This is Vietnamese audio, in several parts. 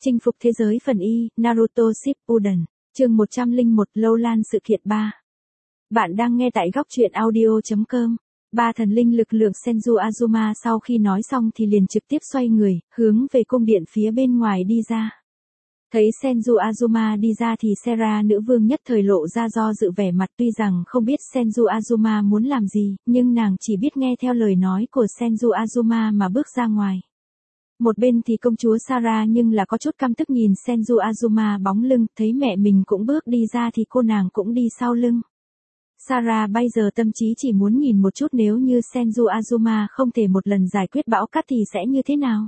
Chinh phục thế giới phần Y, Naruto Shippuden, chương 101 Lâu Lan sự kiện 3. Bạn đang nghe tại góc truyện audio.com. Ba thần linh lực lượng Senju Azuma sau khi nói xong thì liền trực tiếp xoay người, hướng về cung điện phía bên ngoài đi ra. Thấy Senju Azuma đi ra thì Sera nữ vương nhất thời lộ ra do dự vẻ mặt, tuy rằng không biết Senju Azuma muốn làm gì, nhưng nàng chỉ biết nghe theo lời nói của Senju Azuma mà bước ra ngoài. Một bên thì công chúa Sarah nhưng là có chút căm tức nhìn Senju Azuma bóng lưng, thấy mẹ mình cũng bước đi ra thì cô nàng cũng đi sau lưng. Sarah bây giờ tâm trí chỉ muốn nhìn một chút nếu như Senju Azuma không thể một lần giải quyết bão cát thì sẽ như thế nào.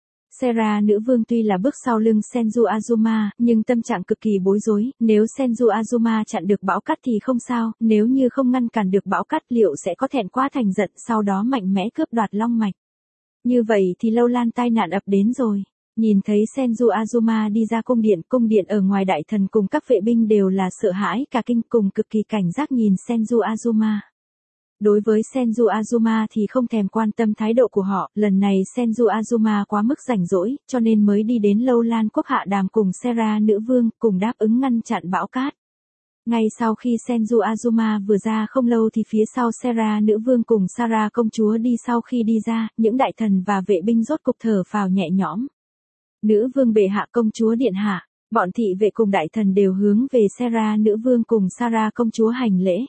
Sera nữ vương tuy là bước sau lưng Senju Azuma, nhưng tâm trạng cực kỳ bối rối, nếu Senju Azuma chặn được bão cát thì không sao, nếu như không ngăn cản được bão cát liệu sẽ có thẹn quá thành giận sau đó mạnh mẽ cướp đoạt long mạch. Như vậy thì Lâu Lan tai nạn ập đến rồi. Nhìn thấy Senju Azuma đi ra cung điện ở ngoài đại thần cùng các vệ binh đều là sợ hãi cả kinh cùng cực kỳ cảnh giác nhìn Senju Azuma. Đối với Senju Azuma thì không thèm quan tâm thái độ của họ, lần này Senju Azuma quá mức rảnh rỗi, cho nên mới đi đến Lâu Lan quốc hạ đàm cùng Sera nữ vương, cùng đáp ứng ngăn chặn bão cát. Ngay sau khi Senju Azuma vừa ra không lâu thì phía sau Sera nữ vương cùng Sarah công chúa đi sau khi đi ra, những đại thần và vệ binh rốt cục thở phào nhẹ nhõm. Nữ vương bệ hạ công chúa điện hạ, bọn thị vệ cùng đại thần đều hướng về Sera nữ vương cùng Sarah công chúa hành lễ.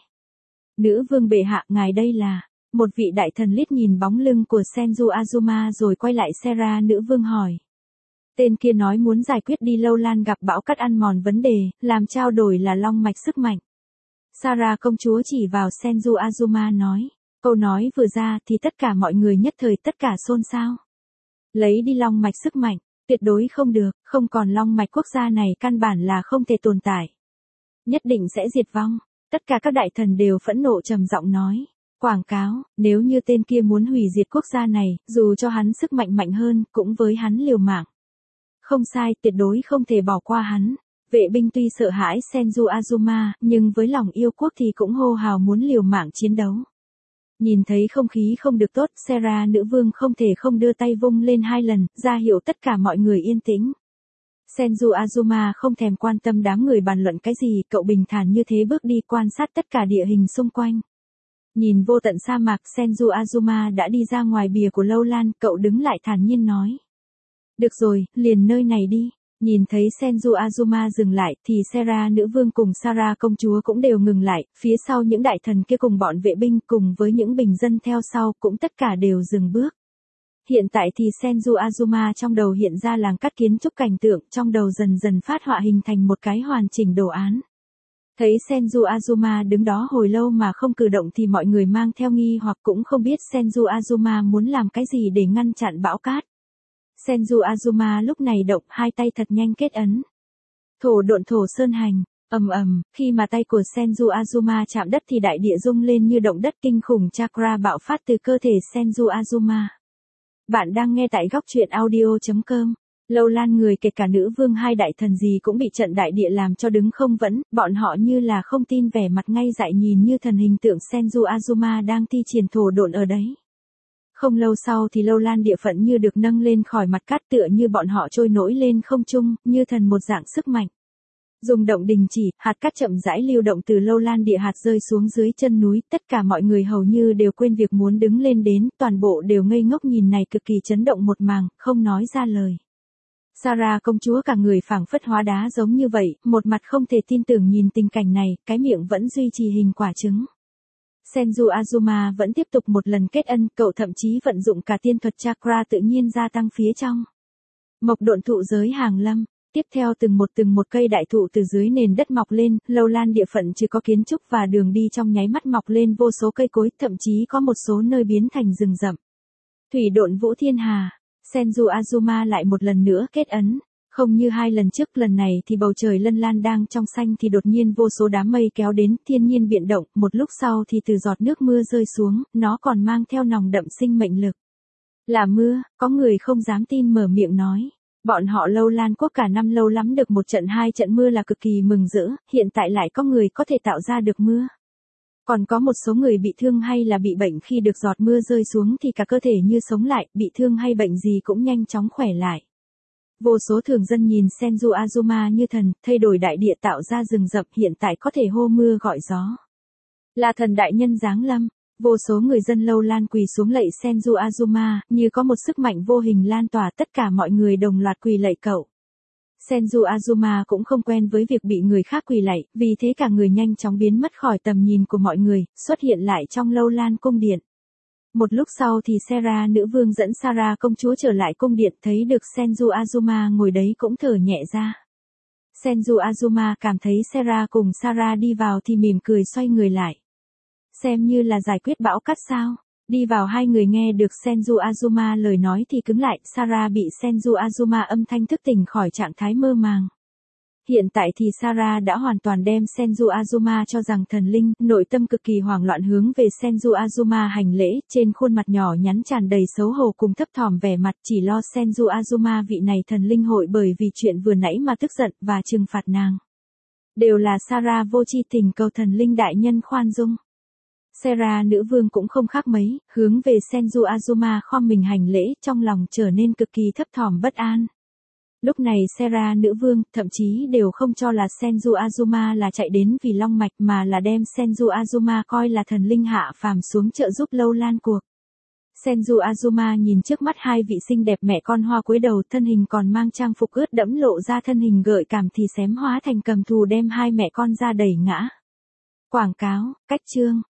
Nữ vương bệ hạ, ngài đây là... Một vị đại thần liếc nhìn bóng lưng của Senju Azuma rồi quay lại Sera nữ vương hỏi. Tên kia nói muốn giải quyết đi Lâu Lan gặp bão cát ăn mòn vấn đề, làm trao đổi là long mạch sức mạnh. Sarah công chúa chỉ vào Senju Azuma nói. Câu nói vừa ra thì tất cả mọi người nhất thời tất cả xôn xao. Lấy đi long mạch sức mạnh, tuyệt đối không được, không còn long mạch quốc gia này căn bản là không thể tồn tại. Nhất định sẽ diệt vong. Tất cả các đại thần đều phẫn nộ trầm giọng nói. Quảng cáo, nếu như tên kia muốn hủy diệt quốc gia này, dù cho hắn sức mạnh mạnh hơn, cũng với hắn liều mạng. Không sai, tuyệt đối không thể bỏ qua hắn. Vệ binh tuy sợ hãi Senju Azuma, nhưng với lòng yêu quốc thì cũng hô hào muốn liều mạng chiến đấu. Nhìn thấy không khí không được tốt, Sera nữ vương không thể không đưa tay vung lên 2 lần, ra hiệu tất cả mọi người yên tĩnh. Senju Azuma không thèm quan tâm đám người bàn luận cái gì, cậu bình thản như thế bước đi quan sát tất cả địa hình xung quanh. Nhìn vô tận sa mạc, Senju Azuma đã đi ra ngoài bìa của Lâu Lan, cậu đứng lại thản nhiên nói. Được rồi, liền nơi này đi. Nhìn thấy Senju Azuma dừng lại, thì Sera nữ vương cùng Sarah công chúa cũng đều ngừng lại, phía sau những đại thần kia cùng bọn vệ binh cùng với những bình dân theo sau cũng tất cả đều dừng bước. Hiện tại thì Senju Azuma trong đầu hiện ra làng cắt kiến trúc cảnh tượng, trong đầu dần dần phát họa hình thành một cái hoàn chỉnh đồ án. Thấy Senju Azuma đứng đó hồi lâu mà không cử động thì mọi người mang theo nghi hoặc cũng không biết Senju Azuma muốn làm cái gì để ngăn chặn bão cát. Senju Azuma lúc này động 2 tay thật nhanh kết ấn. Thổ độn thổ sơn hành, ầm, khi mà tay của Senju Azuma chạm đất thì đại địa rung lên như động đất, kinh khủng chakra bạo phát từ cơ thể Senju Azuma. Bạn đang nghe tại góc truyện audio.com. Lâu Lan người kể cả nữ vương 2 đại thần gì cũng bị trận đại địa làm cho đứng không vững, bọn họ như là không tin vẻ mặt ngay dại nhìn như thần hình tượng Senju Azuma đang thi triển thổ độn ở đấy. Không lâu sau thì Lâu Lan địa phận như được nâng lên khỏi mặt cát, tựa như bọn họ trôi nổi lên không trung, như thần một dạng sức mạnh. Dùng động đình chỉ, hạt cát chậm rãi lưu động từ Lâu Lan địa hạt rơi xuống dưới chân núi, tất cả mọi người hầu như đều quên việc muốn đứng lên đến, toàn bộ đều ngây ngốc nhìn này cực kỳ chấn động một màng, không nói ra lời. Sarah công chúa cả người phảng phất hóa đá giống như vậy, một mặt không thể tin tưởng nhìn tình cảnh này, cái miệng vẫn duy trì hình quả trứng. Senju Azuma vẫn tiếp tục một lần kết ân, cậu thậm chí vận dụng cả tiên thuật chakra tự nhiên gia tăng phía trong. Mộc độn thụ giới hàng lâm, tiếp theo từng một cây đại thụ từ dưới nền đất mọc lên, Lâu Lan địa phận chỉ có kiến trúc và đường đi trong nháy mắt mọc lên vô số cây cối, thậm chí có một số nơi biến thành rừng rậm. Thủy độn vũ thiên hà, Senju Azuma lại một lần nữa kết ấn. Không như 2 lần trước, lần này thì bầu trời lân lan đang trong xanh thì đột nhiên vô số đám mây kéo đến, thiên nhiên biến động, một lúc sau thì từ giọt nước mưa rơi xuống, nó còn mang theo nồng đậm sinh mệnh lực. Là mưa, có người không dám tin mở miệng nói. Bọn họ Lâu Lan quốc cả năm lâu lắm được 1 trận 2 trận mưa là cực kỳ mừng rỡ, hiện tại lại có người có thể tạo ra được mưa. Còn có một số người bị thương hay là bị bệnh khi được giọt mưa rơi xuống thì cả cơ thể như sống lại, bị thương hay bệnh gì cũng nhanh chóng khỏe lại. Vô số thường dân nhìn Senju Azuma như thần, thay đổi đại địa tạo ra rừng rậm hiện tại có thể hô mưa gọi gió. Là thần đại nhân giáng lâm, vô số người dân lâu lan quỳ xuống lạy Senju Azuma, như có một sức mạnh vô hình lan tỏa tất cả mọi người đồng loạt quỳ lạy cậu. Senju Azuma cũng không quen với việc bị người khác quỳ lạy, vì thế cả người nhanh chóng biến mất khỏi tầm nhìn của mọi người, xuất hiện lại trong lâu lan cung điện. Một lúc sau thì Sera nữ vương dẫn Sara công chúa trở lại cung điện, thấy được Senju Azuma ngồi đấy cũng thở nhẹ ra. Senju Azuma cảm thấy Sera cùng Sara đi vào thì mỉm cười xoay người lại. Xem như là giải quyết bão cát sao. Đi vào hai người nghe được Senju Azuma lời nói thì cứng lại, Sara bị Senju Azuma âm thanh thức tỉnh khỏi trạng thái mơ màng. Hiện tại thì Sara đã hoàn toàn đem Senju Azuma cho rằng thần linh, nội tâm cực kỳ hoảng loạn hướng về Senju Azuma hành lễ, trên khuôn mặt nhỏ nhắn tràn đầy xấu hổ cùng thấp thỏm vẻ mặt, chỉ lo Senju Azuma vị này thần linh hội bởi vì chuyện vừa nãy mà tức giận và trừng phạt nàng. Đều là Sara vô tri tình cầu thần linh đại nhân khoan dung. Sera nữ vương cũng không khác mấy, hướng về Senju Azuma khom mình hành lễ, trong lòng trở nên cực kỳ thấp thỏm bất an. Lúc này Sera nữ vương, thậm chí đều không cho là Senju Azuma là chạy đến vì long mạch mà là đem Senju Azuma coi là thần linh hạ phàm xuống trợ giúp lâu lan cuộc. Senju Azuma nhìn trước mắt hai vị xinh đẹp mẹ con hoa cúi đầu, thân hình còn mang trang phục ướt đẫm lộ ra thân hình gợi cảm thì xém hóa thành cầm thù đem hai mẹ con ra đẩy ngã. Quảng cáo, cách chương.